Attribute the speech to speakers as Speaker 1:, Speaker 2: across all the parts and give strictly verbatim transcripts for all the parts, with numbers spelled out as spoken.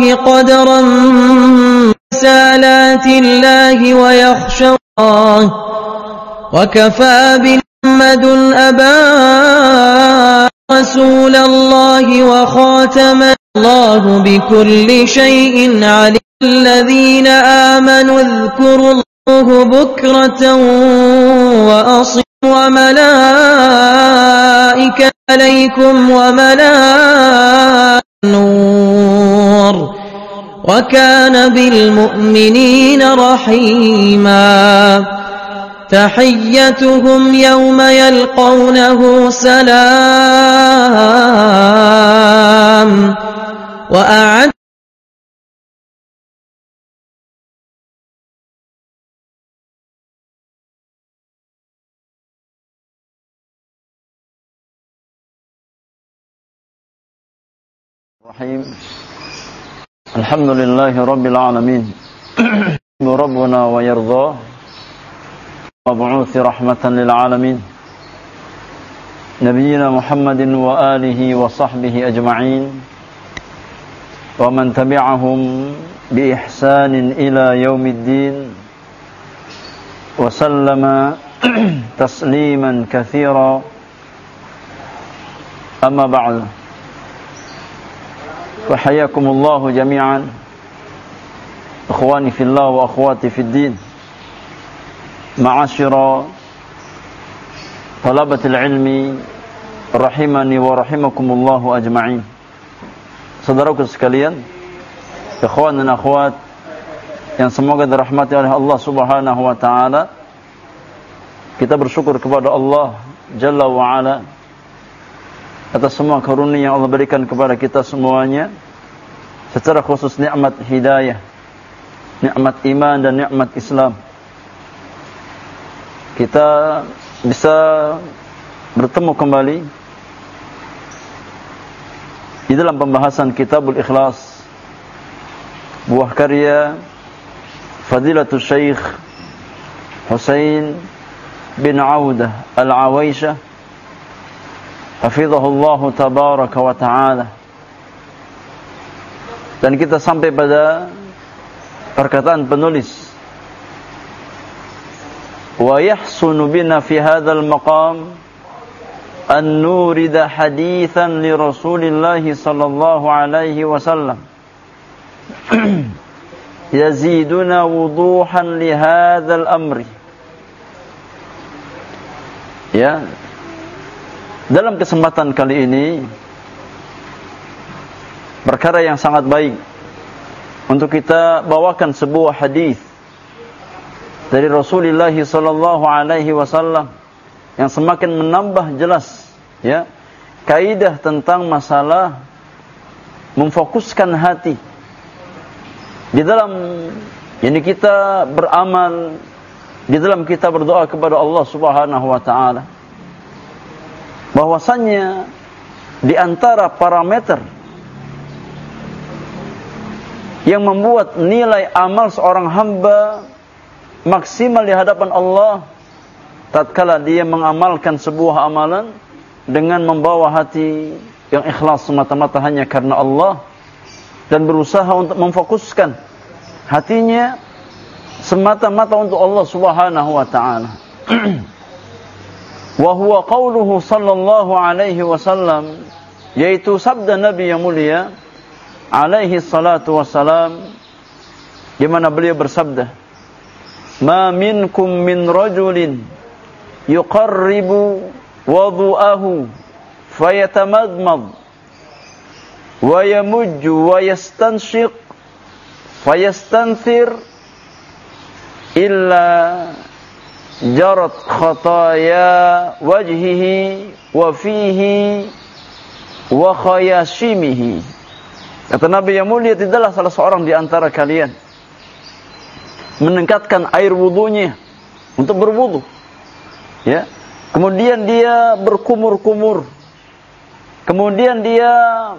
Speaker 1: قدرا رسالات الله ويخشى الله وكفى بمحمد أبا رسول الله وخاتم الله بكل شيء عليم الذين آمنوا اذكروا الله بكرة وأصيلا وملائكة عليكم وملائكة النور وكان بالمؤمنين رحيما تحيتهم يوم يلقونه سلام وأعد
Speaker 2: Rahim. Alhamdulillahi Rabbil Alamin. Rabbuna wa yardha mab'uthi rahmatan lil alamin. Nabiyyina Muhammadin wa alihi wa sahbihi ajma'in wa man tabi'ahum bi ihsanin ila yaumiddin wa sallama tasliman katsira. Amma ba'du. فحياكم الله جميعا إخواني في الله وأخواتي في الدين معاشر طلبة العلم رحمني ورحمكم الله أجمعين. Saudaraku sekalian, ikhwan dan akhwat yang semoga dirahmati oleh Allah Subhanahu wa taala, kita bersyukur kepada Allah Jalla wa Ala atas semua karunia yang Allah berikan kepada kita semuanya, secara khusus nikmat hidayah, nikmat iman dan nikmat Islam. Kita bisa bertemu kembali di dalam pembahasan Kitabul Ikhlas, buah karya Fadilatul Syekh Husain bin Audah Al-Awaisyah hafizahullahu tabaraka wa ta'ala. Dan kita sampai pada perkataan penulis, wa yahsunu bina fi hadzal maqam an nurida hadithan li Rasulillah sallallahu alaihi wasallam yaziduna wuduhan li hadzal amri. Ya, dalam kesempatan kali ini, perkara yang sangat baik untuk kita bawakan sebuah hadis dari Rasulullah sallallahu alaihi wasallam yang semakin menambah jelas, ya, kaidah tentang masalah memfokuskan hati di dalam ini kita beramal, di dalam kita berdoa kepada Allah Subhanahu wa taala. Bahwasannya di antara parameter yang membuat nilai amal seorang hamba maksimal di hadapan Allah tatkala dia mengamalkan sebuah amalan dengan membawa hati yang ikhlas semata-mata hanya karena Allah dan berusaha untuk memfokuskan hatinya semata-mata untuk Allah Subhanahu wa taala. Wa huwa qauluhu sallallahu alaihi wasallam, yaitu sabda Nabi yang mulia alaihi salatu wassalam, di mana beliau bersabda, ma minkum min rajulin yuqarribu wudu'ahu fayatamadmad wa yamujju wa yastanshiq fayastanthir illa jarat khataya wajhihi wa fihi wa khayashimihi. Kata Nabi yang mulia, tidaklah salah seorang di antara kalian meningkatkan air wudunya untuk berwudu, ya, kemudian dia berkumur-kumur, kemudian dia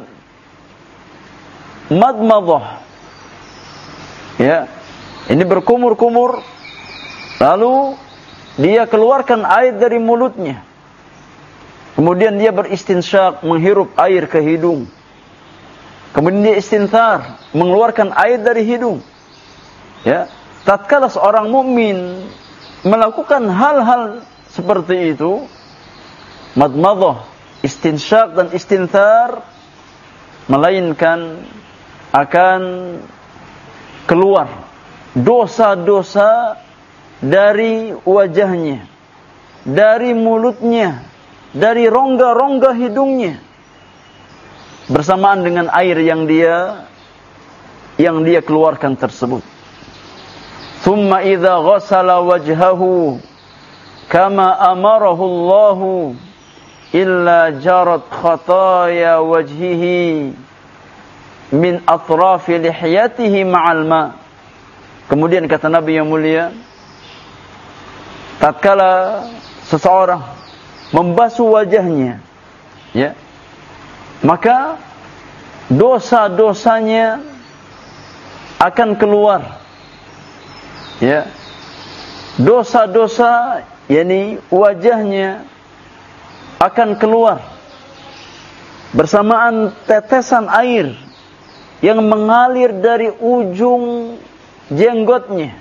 Speaker 2: madmadah, ya, ini berkumur-kumur, lalu dia keluarkan air dari mulutnya. Kemudian dia beristinsyak, menghirup air ke hidung. Kemudian dia istinthar, mengeluarkan air dari hidung. Ya, tatkala seorang mukmin melakukan hal-hal seperti itu, madmadah, istinsyaq dan istinthar, melainkan akan keluar dosa-dosa dari wajahnya, dari mulutnya, dari rongga-rongga hidungnya, bersamaan dengan air yang dia yang dia keluarkan tersebut. Thumma idza ghassala wajhahu kama amarahu Allah illa jarat khataya wajhihi min atrafi lihiyatihi ma'al ma. Kemudian kata Nabi yang mulia, tatkala seseorang membasuh wajahnya, ya, maka dosa-dosanya akan keluar. Ya. Dosa-dosa, yakni wajahnya akan keluar bersamaan tetesan air yang mengalir dari ujung jenggotnya.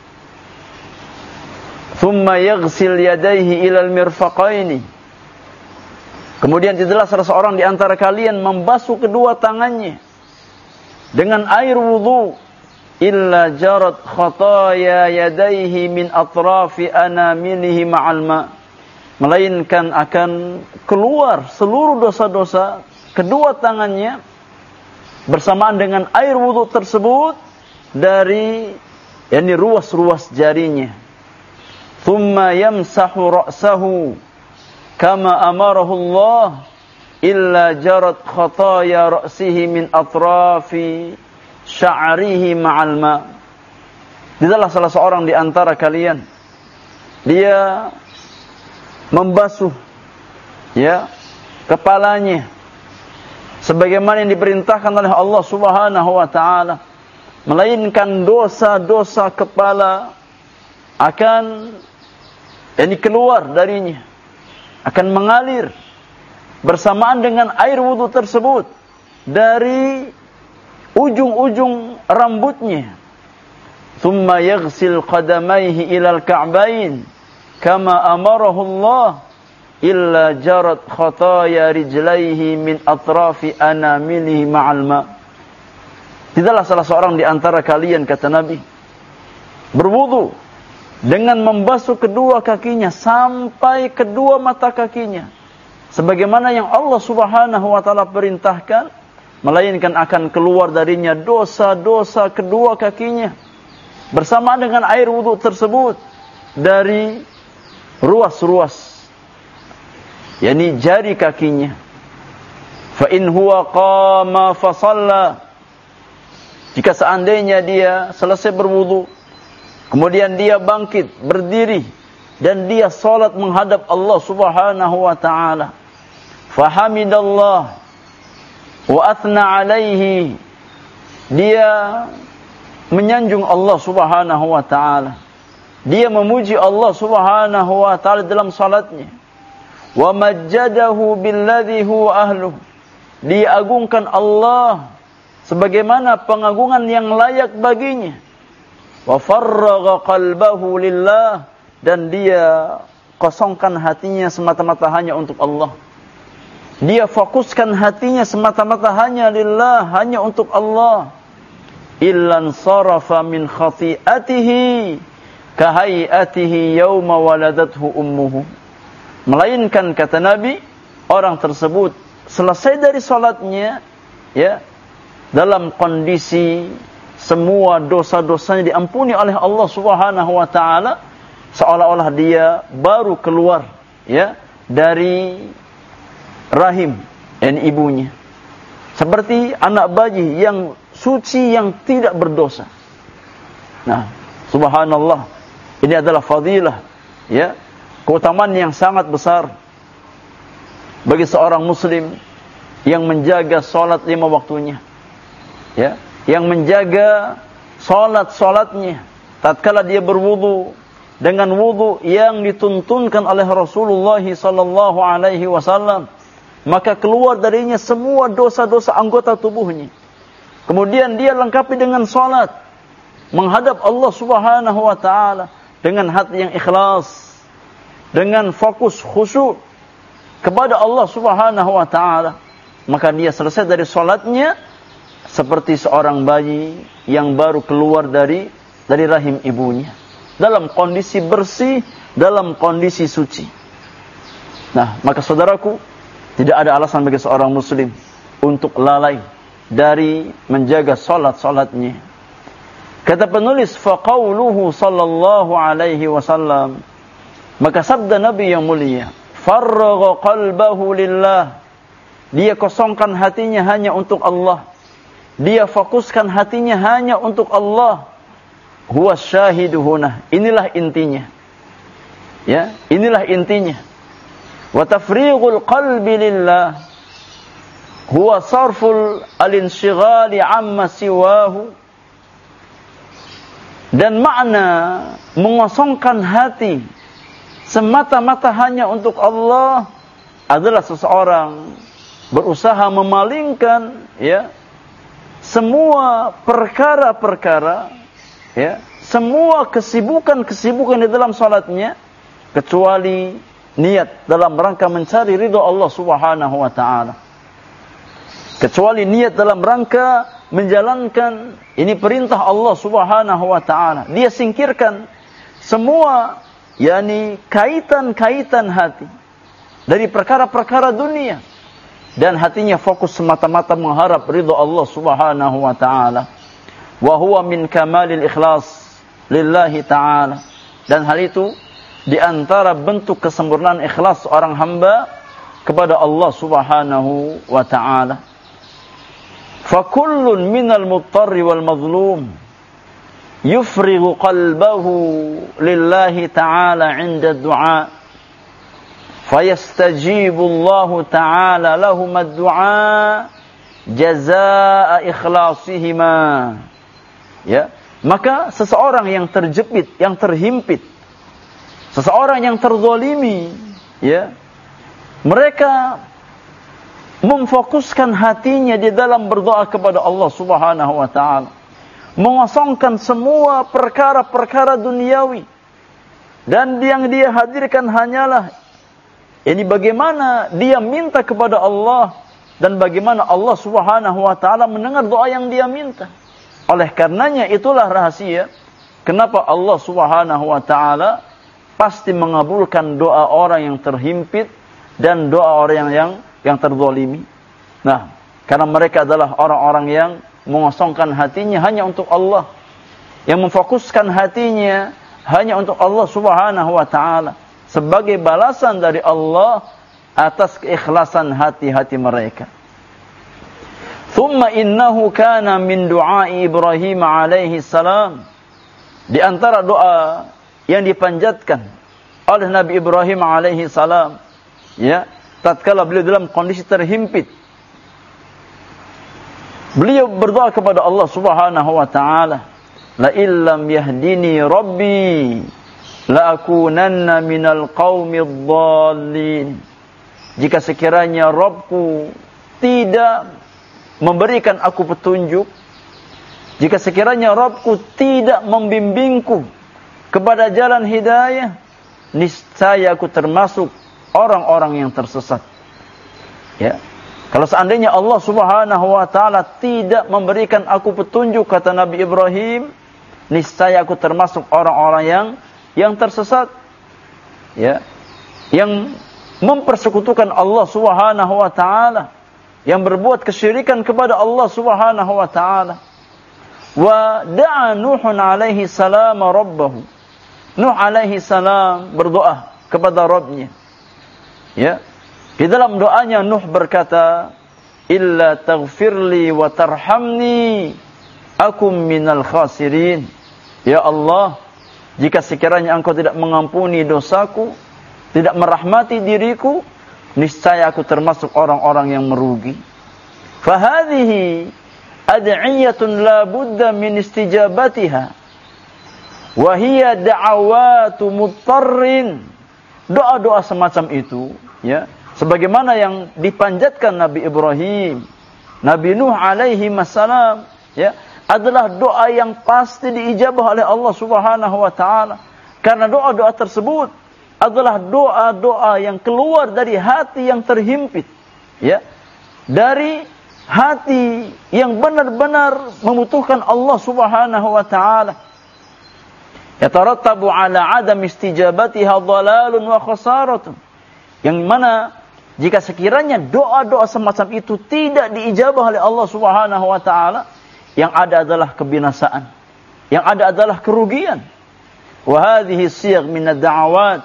Speaker 2: Thumma yaghsil yadayhi ilal mirfaqaini. Kemudian tidaklah salah seorang di antara kalian membasuh kedua tangannya dengan air wudu, illa jarat khataya yadayhi min atrafi anamilihi ma'al ma. Melainkan akan keluar seluruh dosa-dosa kedua tangannya bersamaan dengan air wudu tersebut dari yakni ruas-ruas jarinya. Thumma yamsahu ra'sahu kama amarahu Allah illa jarat khataya ra'sihi min atrafi sya'rihi ma'al ma. Tidaklah salah seorang di antara kalian dia membasuh ya kepalanya sebagaimana yang diperintahkan oleh Allah Subhanahu wa taala, melainkan dosa-dosa kepala akan yakni keluar darinya, akan mengalir bersamaan dengan air wudu tersebut dari ujung-ujung rambutnya. Thumma yaghsil qadamayhi ilal ka'bain kama amarahu Allah illa jarat khataya rijlaihi min atrafi anamilihi ma'al ma. Tidaklah salah seorang di antara kalian, kata Nabi, berwudu dengan membasuh kedua kakinya sampai kedua mata kakinya sebagaimana yang Allah Subhanahu wa taala perintahkan, melainkan akan keluar darinya dosa-dosa kedua kakinya bersamaan dengan air wudu tersebut dari ruas-ruas yakni jari kakinya. Fa in huwa qama fa shalla, jika seandainya dia selesai berwudu kemudian dia bangkit berdiri dan dia salat menghadap Allah Subhanahu wa taala, fa hamidallah wa athna alaihi, dia menyanjung Allah Subhanahu wa taala, dia memuji Allah Subhanahu wa taala dalam salatnya, wa majjadahu billadhi huwa ahluh, diagungkan Allah sebagaimana pengagungan yang layak baginya, wa farragha qalbahu lillah, dan dia kosongkan hatinya semata-mata hanya untuk Allah. Dia fokuskan hatinya semata-mata hanya lillah, hanya untuk Allah. Illan sarafa min khati'atihi kahayatihi yawma waladathu ummuhu. Melainkan, kata Nabi, orang tersebut selesai dari salatnya ya dalam kondisi semua dosa-dosanya diampuni oleh Allah Subhanahu wa taala, seolah-olah dia baru keluar ya dari rahim dan ibunya, seperti anak bayi yang suci yang tidak berdosa. Nah, subhanallah, ini adalah fadilah ya, keutamaan yang sangat besar bagi seorang muslim yang menjaga salat lima waktunya ya, yang menjaga salat-salatnya tatkala dia berwudu dengan wudu yang dituntunkan oleh Rasulullah sallallahu alaihi wasallam, maka keluar darinya semua dosa-dosa anggota tubuhnya. Kemudian dia lengkapi dengan salat, menghadap Allah Subhanahu wa taala dengan hati yang ikhlas, dengan fokus khusyuk kepada Allah Subhanahu wa taala. Maka dia selesai dari salatnya seperti seorang bayi yang baru keluar dari dari rahim ibunya, dalam kondisi bersih, dalam kondisi suci. Nah, maka saudaraku, tidak ada alasan bagi seorang muslim untuk lalai dari menjaga salat-salatnya. Kata penulis, faqauluhu sallallahu alaihi wasallam, maka sabda Nabi yang mulia, farragha qalbahu lillah, dia kosongkan hatinya hanya untuk Allah, dia fokuskan hatinya hanya untuk Allah. Huwa syahidu huna, inilah intinya. Ya, inilah intinya. Wa tafrighul qalbi lillah huwa sarful al-inshighali amma siwahu. Dan makna mengosongkan hati semata-mata hanya untuk Allah adalah seseorang berusaha memalingkan ya semua perkara-perkara, ya, semua kesibukan-kesibukan di dalam salatnya kecuali niat dalam rangka mencari ridha Allah Subhanahu wa taala. Kecuali niat dalam rangka menjalankan ini perintah Allah Subhanahu wa taala. Dia singkirkan semua yakni kaitan-kaitan hati dari perkara-perkara dunia dan hatinya fokus semata-mata mengharap ridha Allah Subhanahu wa taala. Wa huwa min kamalil ikhlas lillahi ta'ala. Dan hal itu di antara bentuk kesempurnaan ikhlas seorang hamba kepada Allah Subhanahu wa ta'ala. Fa kullun minal muttarri wal mazlum yufrighu qalbahu lillahi ta'ala 'inda ad-du'a fayastajibu Allah ta'ala lahum ad-du'a jazaa'a ikhlasihima. Ya, maka seseorang yang terjepit, yang terhimpit, seseorang yang terzalimi, ya, mereka memfokuskan hatinya di dalam berdoa kepada Allah Subhanahu wa taala, mengosongkan semua perkara-perkara duniawi, dan yang dia hadirkan hanyalah ini bagaimana dia minta kepada Allah dan bagaimana Allah Subhanahu wa taala mendengar doa yang dia minta. Oleh karenanya itulah rahasia kenapa Allah Subhanahu wa taala pasti mengabulkan doa orang yang terhimpit dan doa orang yang yang, yang terzalimi. Nah, karena mereka adalah orang-orang yang mengosongkan hatinya hanya untuk Allah, yang memfokuskan hatinya hanya untuk Allah Subhanahu wa taala sebagai balasan dari Allah atas keikhlasan hati-hati mereka. Thumma innahu kana min du'ai Ibrahim alaihi salam, di antara doa yang dipanjatkan oleh Nabi Ibrahim alaihi salam, ya, tatkala beliau dalam kondisi terhimpit, beliau berdoa kepada Allah Subhanahu wa taala, la illam yahdini rabbi la akunanna minal qaumid dhallin. Jika sekiranya Rabbku tidak memberikan aku petunjuk, jika sekiranya Rabbku tidak membimbingku kepada jalan hidayah, niscaya aku termasuk orang-orang yang tersesat. Ya. Kalau seandainya Allah Subhanahu wa taala tidak memberikan aku petunjuk, kata Nabi Ibrahim, niscaya aku termasuk orang-orang yang yang tersesat. Ya. Yang mempersekutukan Allah Subhanahu wa taala, yang berbuat kesyirikan kepada Allah Subhanahu wa taala. Wa da'a Nuhun alaihi salam rabbahu. Nuh alaihi salam berdoa kepada Rabbnya. Ya. Di dalam doanya Nuh berkata, illa taghfirli wa tarhamni akum minal khasirin. Ya Allah, jika sekiranya Engkau tidak mengampuni dosaku, tidak merahmati diriku, niscaya aku termasuk orang-orang yang merugi. Fahadhihi ad'iyatun la budda min istijabatiha wa hiya da'awatu muttarrin. Doa-doa semacam itu, ya, sebagaimana yang dipanjatkan Nabi Ibrahim, Nabi Nuh alaihi salam, ya, adalah doa yang pasti diijabah oleh Allah Subhanahu wa taala. Karena doa-doa tersebut adalah doa-doa yang keluar dari hati yang terhimpit, ya. Dari hati yang benar-benar membutuhkan Allah Subhanahu wa taala. Yatarattabu ala adam istijabatiha dhalalun wa khasaratun. Yang mana jika sekiranya doa-doa semacam itu tidak diijabah oleh Allah Subhanahu wa taala, yang ada adalah kebinasaan, yang ada adalah kerugian. Wa hadhihi siyagh min ad-da'awat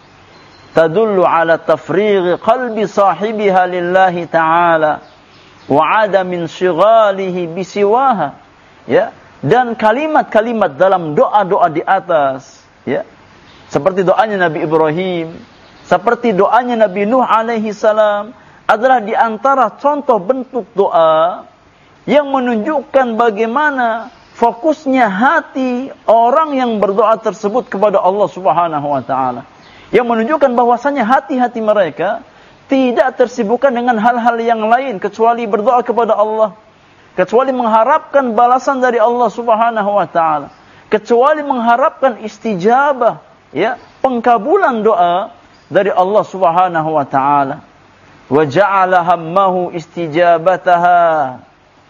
Speaker 2: tadullu ala tafrigh qalbi sahibiha lillahi ta'ala wa 'adamin shighalihi bisiwaha, ya. Dan kalimat-kalimat dalam doa-doa di atas, ya, seperti doanya Nabi Ibrahim, seperti doanya Nabi Nuh alaihi salam, adalah di antara contoh bentuk doa yang menunjukkan bagaimana fokusnya hati orang yang berdoa tersebut kepada Allah Subhanahu wa taala. Yang menunjukkan bahwasanya hati-hati mereka tidak tersibukkan dengan hal-hal yang lain kecuali berdoa kepada Allah, kecuali mengharapkan balasan dari Allah Subhanahu wa taala, kecuali mengharapkan istijabah, ya, pengkabulan doa dari Allah Subhanahu wa taala. Wa ja'ala hammahu istijabataha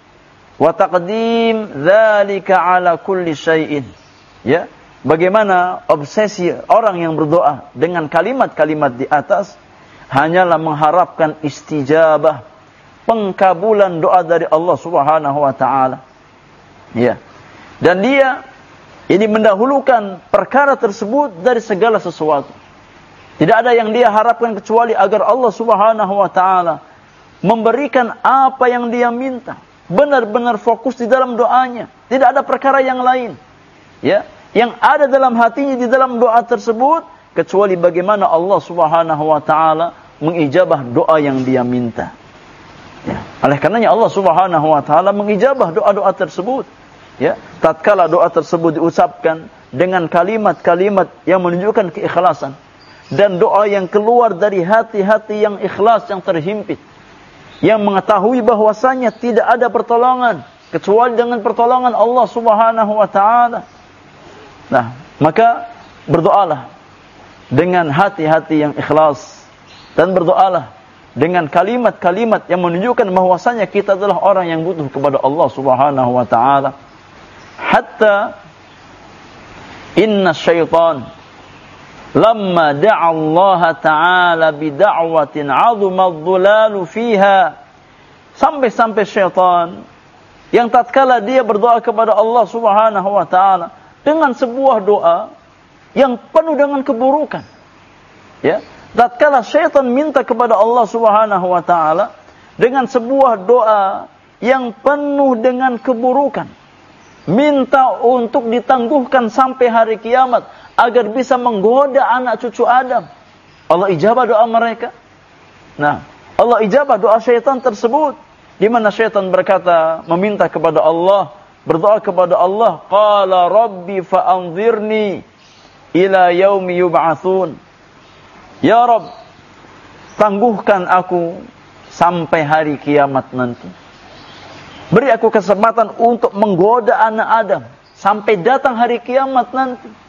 Speaker 2: wa taqdim dzalika ala kulli syai'in, ya. Bagaimana obsesi orang yang berdoa dengan kalimat-kalimat di atas hanyalah mengharapkan istijabah, pengkabulan doa dari Allah Subhanahu wa taala, ya. Dan dia ini mendahulukan perkara tersebut dari segala sesuatu. Tidak ada yang dia harapkan kecuali agar Allah Subhanahu wa taala memberikan apa yang dia minta. Benar-benar fokus di dalam doanya. Tidak ada perkara yang lain, ya, yang ada dalam hatinya di dalam doa tersebut kecuali bagaimana Allah Subhanahu wa taala mengijabah doa yang dia minta. Ya. Oleh karenanya Allah Subhanahu wa taala mengijabah doa-doa tersebut, ya, tatkala doa tersebut diucapkan dengan kalimat-kalimat yang menunjukkan keikhlasan dan doa yang keluar dari hati-hati yang ikhlas, yang terhimpit, yang mengetahui bahwasanya tidak ada pertolongan kecuali dengan pertolongan Allah Subhanahu wa taala. Nah, maka berdoalah dengan hati-hati yang ikhlas dan berdoalah dengan kalimat-kalimat yang menunjukkan bahwasanya kita adalah orang yang butuh kepada Allah Subhanahu wa taala. Hatta inna syaitan lamma da'a Allah ta'ala bida'watin 'azuma adh-dhulalu fiha, sampai-sampai syaitan yang tatkala dia berdoa kepada Allah Subhanahu wa taala dengan sebuah doa yang penuh dengan keburukan, ya, tatkala syaitan minta kepada Allah Subhanahu wa taala dengan sebuah doa yang penuh dengan keburukan, minta untuk ditangguhkan sampai hari kiamat agar bisa menggoda anak cucu Adam, Allah ijabah doa mereka. Nah, Allah ijabah doa syaitan tersebut, di mana syaitan berkata, meminta kepada Allah, berdoa kepada Allah, qala rabbi fa'anzirni ila yaumi yub'atsun. Ya Rabb, tangguhkan aku sampai hari kiamat nanti. Beri aku kesempatan untuk menggoda anak Adam sampai datang hari kiamat nanti.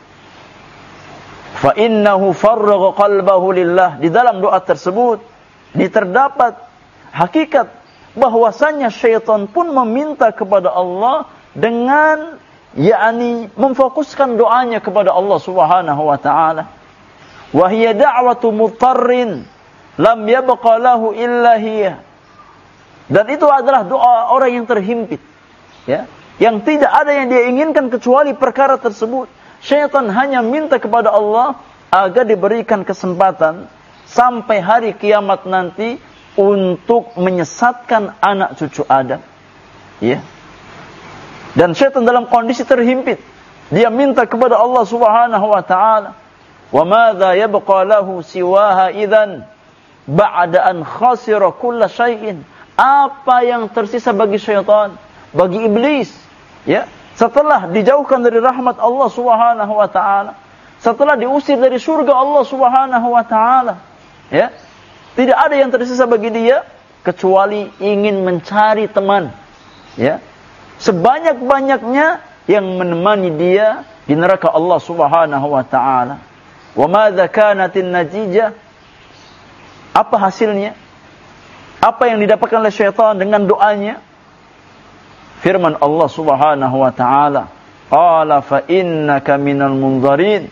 Speaker 2: Fa innahu farragha qalbahu lillah. Di dalam doa tersebut ini terdapat hakikat bahwasanya syaitan pun meminta kepada Allah dengan yakni memfokuskan doanya kepada Allah Subhanahu wa taala. Wa hiya da'watu mutarrin lam yabqa lahu illa hiya. Dan itu adalah doa orang yang terhimpit, ya, yang tidak ada yang dia inginkan kecuali perkara tersebut. Syaitan hanya minta kepada Allah agar diberikan kesempatan sampai hari kiamat nanti untuk menyesatkan anak cucu Adam, ya. Dan syaitan dalam kondisi terhimpit, dia minta kepada Allah Subhanahu wa taala, "Wa madza yabqa lahu siwaha idzan ba'da an khasira kulla syai'in." Apa yang tersisa bagi syaitan, bagi iblis, ya, setelah dijauhkan dari rahmat Allah Subhanahu wa taala, setelah diusir dari surga Allah Subhanahu wa taala, ya, tidak ada yang tersisa bagi dia kecuali ingin mencari teman, ya, sebanyak-banyaknya yang menemani dia di neraka Allah Subhanahu wa taala. Wa madza kanatin natijah? Apa hasilnya? Apa yang didapatkan oleh syaitan dengan doanya? Firman Allah Subhanahu wa taala, qala fa innaka minal munzarin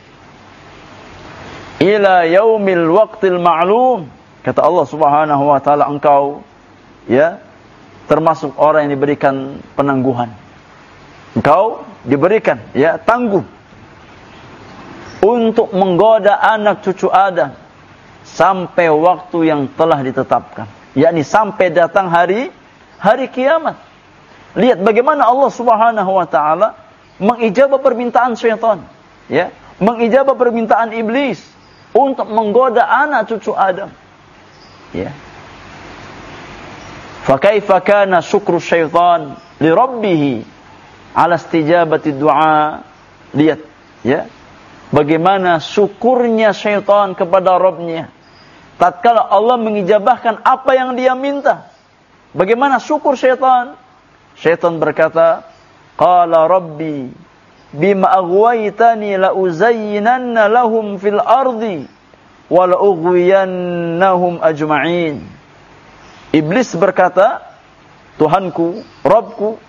Speaker 2: ila yaumil waqtil ma'lum. Kata Allah Subhanahu wa taala, engkau ya termasuk orang yang diberikan penangguhan. Engkau diberikan ya tangguh untuk menggoda anak cucu Adam sampai waktu yang telah ditetapkan, yakni sampai datang hari hari kiamat. Lihat bagaimana Allah Subhanahu wa taala mengijabah permintaan syaitan, ya, mengijabah permintaan iblis untuk menggoda anak cucu Adam. Ya. Fa kaifa kana syukru syaitan li rabbih ala istijabati du'a. Lihat, ya. Bagaimana syukurnya syaitan kepada Rabb-nya tatkala Allah mengijabahkan apa yang dia minta. Bagaimana syukur syaitan? Syaitan berkata, qala rabbi bima aghwaytani la uzayyinanna lahum fil ardi wa la ughwiyannahum ajma'in. Iblis berkata, Tuhanku, Rabbku,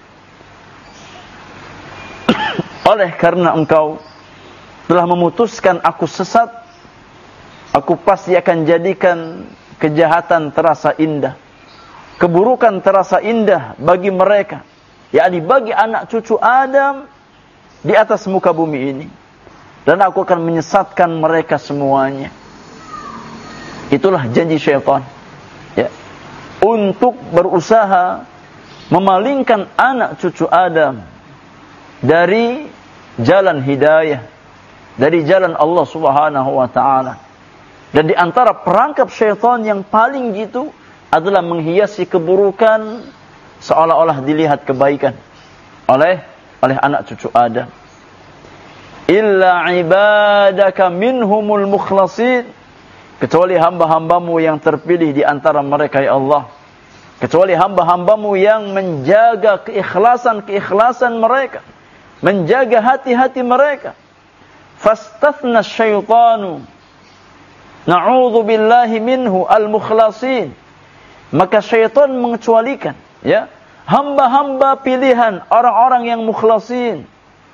Speaker 2: oleh karena engkau telah memutuskan aku sesat, aku pasti akan jadikan kejahatan terasa indah, keburukan terasa indah bagi mereka, yakni bagi anak cucu Adam di atas muka bumi ini, dan aku akan menyesatkan mereka semuanya. Itulah janji syaitan, ya, untuk berusaha memalingkan anak cucu Adam dari jalan hidayah, dari jalan Allah Subhanahu wa taala. Dan di antara perangkap syaitan yang paling gitu adalah menghiasi keburukan seolah-olah dilihat kebaikan oleh oleh anak cucu Adam. Illa ibadaka minhumul mukhlasin, kecuali hamba-hambamu yang terpilih di antara mereka ya Allah, kecuali hamba-hambamu yang menjaga keikhlasan-keikhlasan mereka, menjaga hati-hati mereka. Fastathna syaitanu na'udzu billahi minhu al-mukhlasin, maka syaitan mengecualikan ya hamba-hamba pilihan orang-orang yang mukhlasin,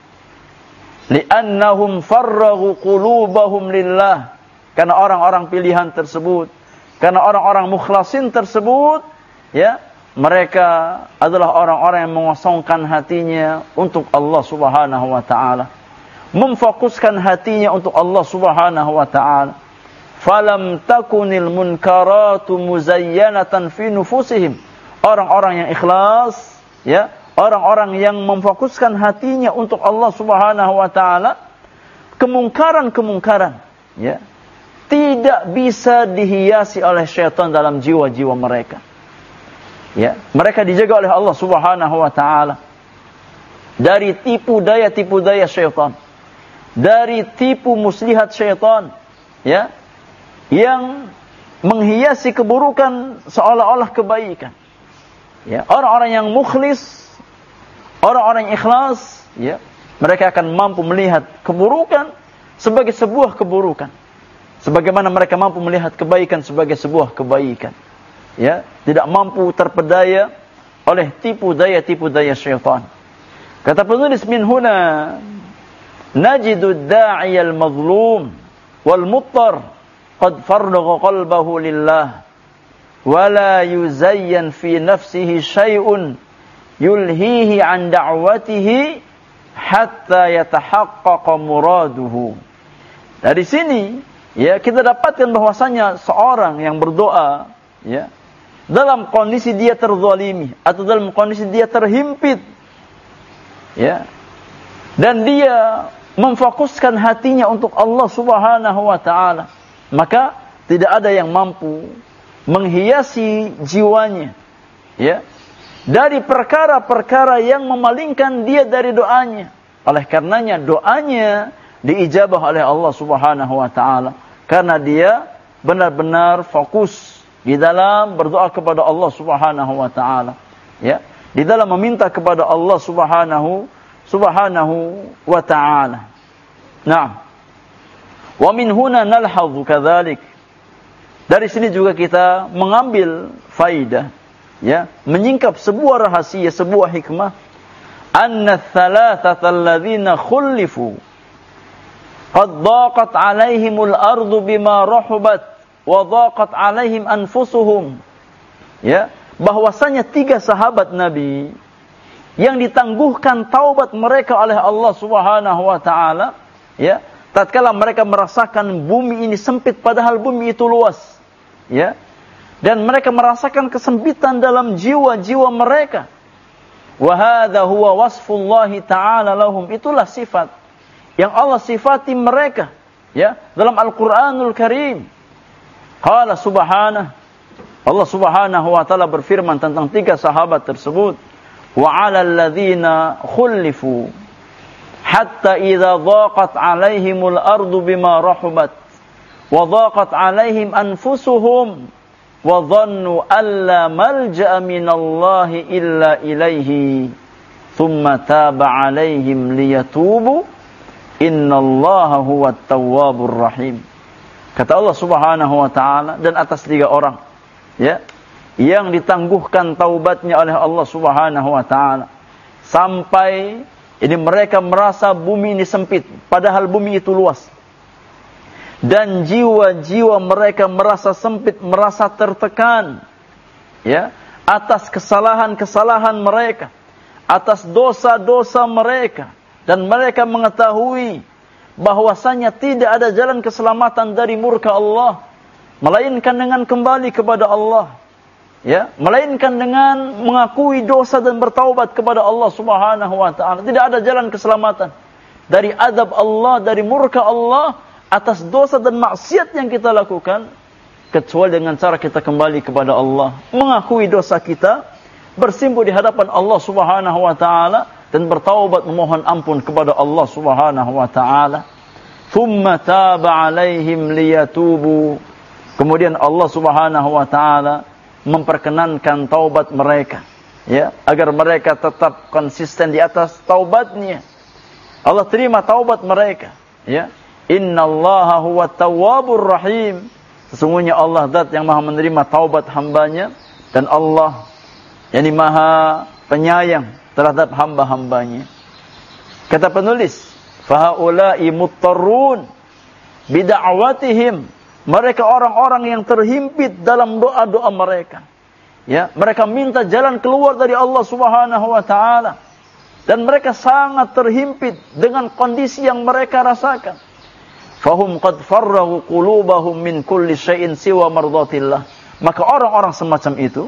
Speaker 2: li'annahum farraghu qulubahum lillah, karena orang-orang pilihan tersebut, karena orang-orang mukhlasin tersebut ya, mereka adalah orang-orang yang mengosongkan hatinya untuk Allah Subhanahu wa taala, memfokuskan hatinya untuk Allah Subhanahu wa taala. Falam takunil munkaratu muzayyanatan fi nufusihim, orang-orang yang ikhlas ya, orang-orang yang memfokuskan hatinya untuk Allah Subhanahu wa taala, kemungkaran-kemungkaran ya tidak bisa dihiasi oleh syaitan dalam jiwa-jiwa mereka. Ya, mereka dijaga oleh Allah Subhanahu wa taala dari tipu daya tipu daya syaitan, dari tipu muslihat syaitan ya, yang menghiasi keburukan seolah-olah kebaikan. Ya, orang-orang yang mukhlis, orang-orang yang ikhlas, ya, mereka akan mampu melihat keburukan sebagai sebuah keburukan, sebagaimana mereka mampu melihat kebaikan sebagai sebuah kebaikan. Ya, tidak mampu terpedaya oleh tipu daya tipu daya syaitan. Kata penulis, min huna najidu ad-da'iyal mazlum wal muttar qad farragha qalbahu lillah wa la yuzayyan fi nafsihi syai'un yulhihi an da'watihi hatta yatahaqqaqa muraduhu. Dari sini ya kita dapatkan bahwasanya seorang yang berdoa ya dalam kondisi dia terzalimi atau dalam kondisi dia terhimpit ya, dan dia memfokuskan hatinya untuk Allah Subhanahu wa taala, maka tidak ada yang mampu menghiasi jiwanya ya dari perkara-perkara yang memalingkan dia dari doanya. Oleh karenanya doanya diijabah oleh Allah Subhanahu wa taala karena dia benar-benar fokus di dalam berdoa kepada Allah Subhanahu wa taala ya. di dalam meminta kepada Allah Subhanahu Subhanahu wa ta'ala. Nah, wa min huna nalhadhu kadzalik. Dari sini juga kita mengambil faidah, ya, menyingkap sebuah rahasia, sebuah hikmah, anna tsalatsata alladzina khulifu qad daqat 'alaihimul ardu bima rahubat wa daqat 'alaihim anfusuhum. Ya, bahwasanya tiga sahabat Nabi yang ditangguhkan taubat mereka oleh Allah Subhanahu wa taala, ya, tatkala mereka merasakan bumi ini sempit padahal bumi itu luas, ya. Dan mereka merasakan kesempitan dalam jiwa-jiwa mereka. Wa hadza huwa wasfullahi ta'ala lahum. Itulah sifat yang Allah sifati mereka, ya, dalam Al-Qur'anul Karim. Qala subhanahu, Allah Subhanahu wa taala berfirman tentang tiga sahabat tersebut, wa 'alal ladzina khulifu hatta idza dhaqat 'alaihimul ardu bima rahubat wa dhaqat 'alaihim anfusuhum wa dhannu alla malja'a minallahi illa ilaihi thumma taba 'alaihim liyatubu innallaha huwat tawwabur rahim. Kata Allah Subhanahu wa taala, dan atas tiga orang, ya, yang ditangguhkan taubatnya oleh Allah Subhanahu wa taala sampai ini mereka merasa bumi ini sempit padahal bumi itu luas, dan jiwa-jiwa mereka merasa sempit, merasa tertekan, ya, atas kesalahan-kesalahan mereka, atas dosa-dosa mereka, dan mereka mengetahui bahwasanya tidak ada jalan keselamatan dari murka Allah melainkan dengan kembali kepada Allah, ya, melainkan dengan mengakui dosa dan bertaubat kepada Allah Subhanahu wa taala. Tidak ada jalan keselamatan dari azab Allah, dari murka Allah atas dosa dan maksiat yang kita lakukan kecuali dengan cara kita kembali kepada Allah, mengakui dosa kita, bersimpuh di hadapan Allah Subhanahu wa taala dan bertaubat memohon ampun kepada Allah Subhanahu wa taala. Tsumma taba 'alaihim liyatubu. Kemudian Allah Subhanahu wa taala memperkenankan taubat mereka, ya, agar mereka tetap konsisten di atas taubatnya. Allah terima taubat mereka, ya. Innallaha huwat tawwabur rahim. Sesungguhnya Allah zat yang Maha menerima taubat hambanya, dan Allah yakni Maha penyayang terhadap hamba-hambanya. Kata penulis, fahaula'i muttarrun bida'awatihim. Mereka orang-orang yang terhimpit dalam doa-doa mereka, ya, mereka minta jalan keluar dari Allah Subhanahu wa taala, dan mereka sangat terhimpit dengan kondisi yang mereka rasakan. Fahum qad farrahu qulubahum min kulli syai'in siwa mardatillah. Maka orang-orang semacam itu,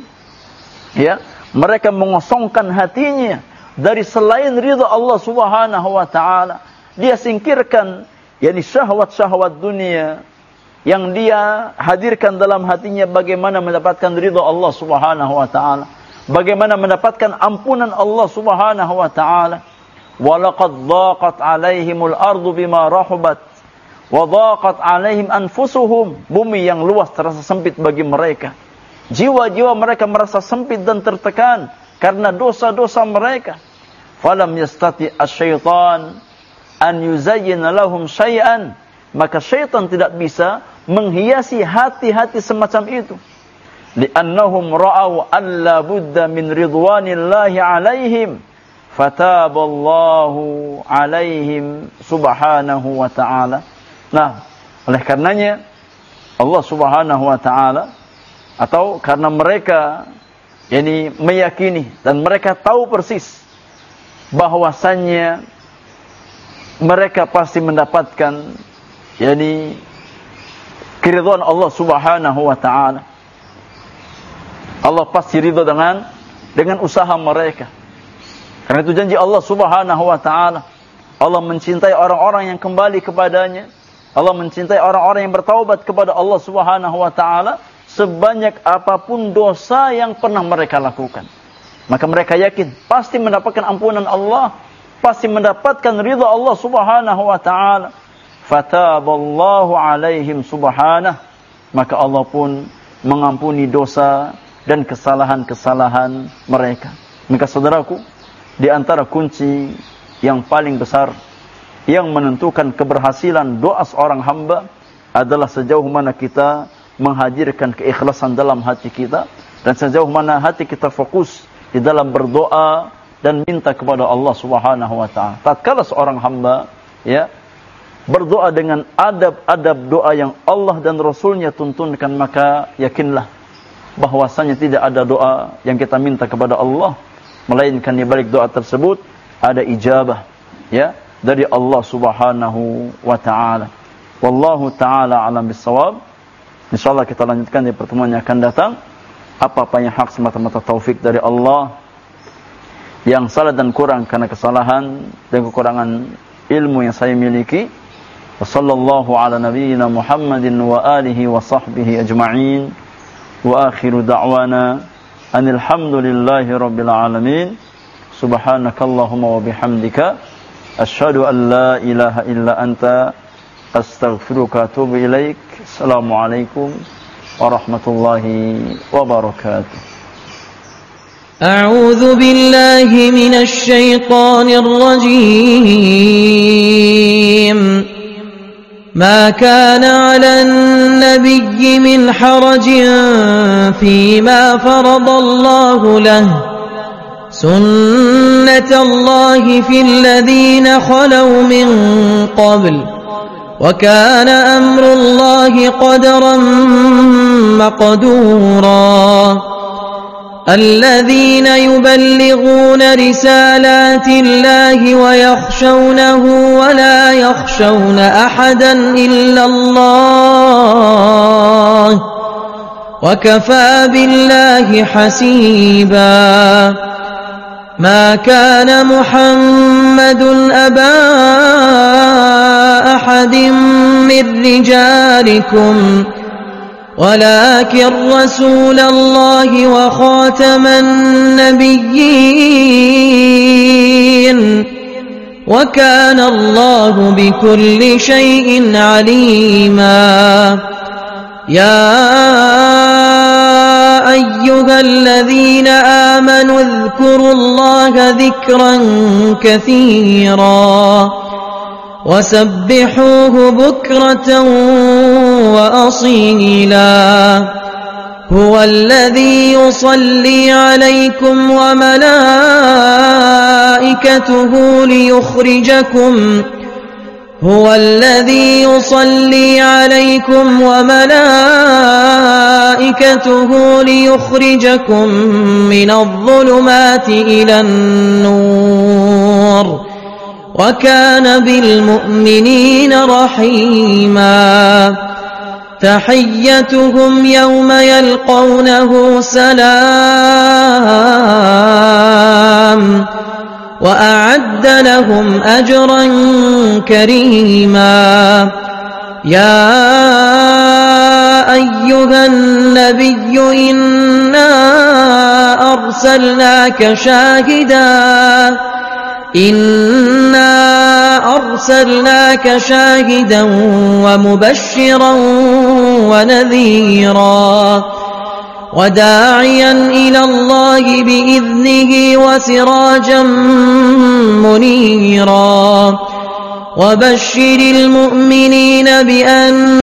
Speaker 2: ya, mereka mengosongkan hatinya dari selain ridha Allah Subhanahu wa taala. Dia singkirkan yakni syahwat-syahwat dunia yang dia hadirkan dalam hatinya, bagaimana mendapatkan ridha Allah Subhanahu wa taala, bagaimana mendapatkan ampunan Allah Subhanahu wa taala. Wa laqad dhaqat 'alaihimul ardu bima rahubat wa dhaqat 'alaihim anfusuhum. Bumi yang luas terasa sempit bagi mereka. Jiwa-jiwa mereka merasa sempit dan tertekan karena dosa-dosa mereka. Falam yastati asy-syaitan an yuzayyina lahum syai'an. Maka syaitan tidak bisa menghiasi hati-hati semacam itu. Li'annahum ra'aw alla budda min ridwanillahi 'alaihim fataballahu 'alaihim subhanahu wa ta'ala. Nah, oleh karenanya Allah Subhanahu wa taala, atau karena mereka yakni meyakini dan mereka tahu persis bahwasannya mereka pasti mendapatkan yakni keridhaan Allah Subhanahu wa taala. Allah pasti ridha dengan dengan usaha mereka. Karena itu janji Allah Subhanahu wa taala. Allah mencintai orang-orang yang kembali kepadanya. Allah mencintai orang-orang yang bertaubat kepada Allah Subhanahu wa taala sebanyak apapun dosa yang pernah mereka lakukan. Maka mereka yakin pasti mendapatkan ampunan Allah, pasti mendapatkan ridha Allah Subhanahu wa taala. Fataballahu 'alaihim subhanahu. Maka Allah pun mengampuni dosa dan kesalahan-kesalahan mereka. Maka saudaraku, di antara kunci yang paling besar yang menentukan keberhasilan doa seorang hamba adalah sejauh mana kita menghadirkan keikhlasan dalam hati kita dan sejauh mana hati kita fokus di dalam berdoa dan minta kepada Allah Subhanahu wa taala. Tatkala seorang hamba ya berdoa dengan adab-adab doa yang Allah dan Rasulnya tuntunkan, maka yakinlah bahwasanya tidak ada doa yang kita minta kepada Allah melainkan di balik doa tersebut ada ijabah ya dari Allah Subhanahu wa taala. Wallahu taala alam bissawab. Insyaallah kita lanjutkan di pertemuan yang akan datang. Apa-apa yang hak semata-mata taufik dari Allah, yang salah dan kurang karena kesalahan dan kekurangan ilmu yang saya miliki. Wassallallahu ala nabiyyina Muhammadin wa alihi wa sahbihi ajma'in. Wa akhiru da'wana anil hamdulillahi rabbil alamin. Subhanakallahumma wa bihamdika asyhadu an la ilaha illa anta astaghfiruka wa atubu ilaik. Assalamualaikum warahmatullahi wabarakatuh.
Speaker 1: أعوذ بالله من الشيطان الرجيم. ما كان على النبي من حرج فيما فرض الله له. سنة الله في الذين خلوا من قبل. وكان أمر الله قدرا مقدورا. الذين يبلغون رسالات الله ويخشونه ولا يخشون أحدا إلا الله وكفى بالله حسيبا. ما كان محمد أبا أحد من رجالكم ولكن رسول الله وخاتم النبيين وكان الله بكل شيء عليما. يا أيها الذين آمنوا اذكروا الله ذكرا كثيرا وسبحوه بكرة وأصيلا. هو الذي يصلي عليكم وملائكته ليخرجكم هو الذي يصلي عليكم وملائكته ليخرجكم من الظلمات إلى النور وكان بالمؤمنين رحيما. تحيتهم يوم يلقونه سلام وأعد لهم أجرا كريما. يا أيها النبي إنا أرسلناك شاهدا إنا أرسلناك شاهدا ومبشرا ونذيرا وداعيا إلى الله بإذنه وسراجا منيرا. وبشر المؤمنين بأن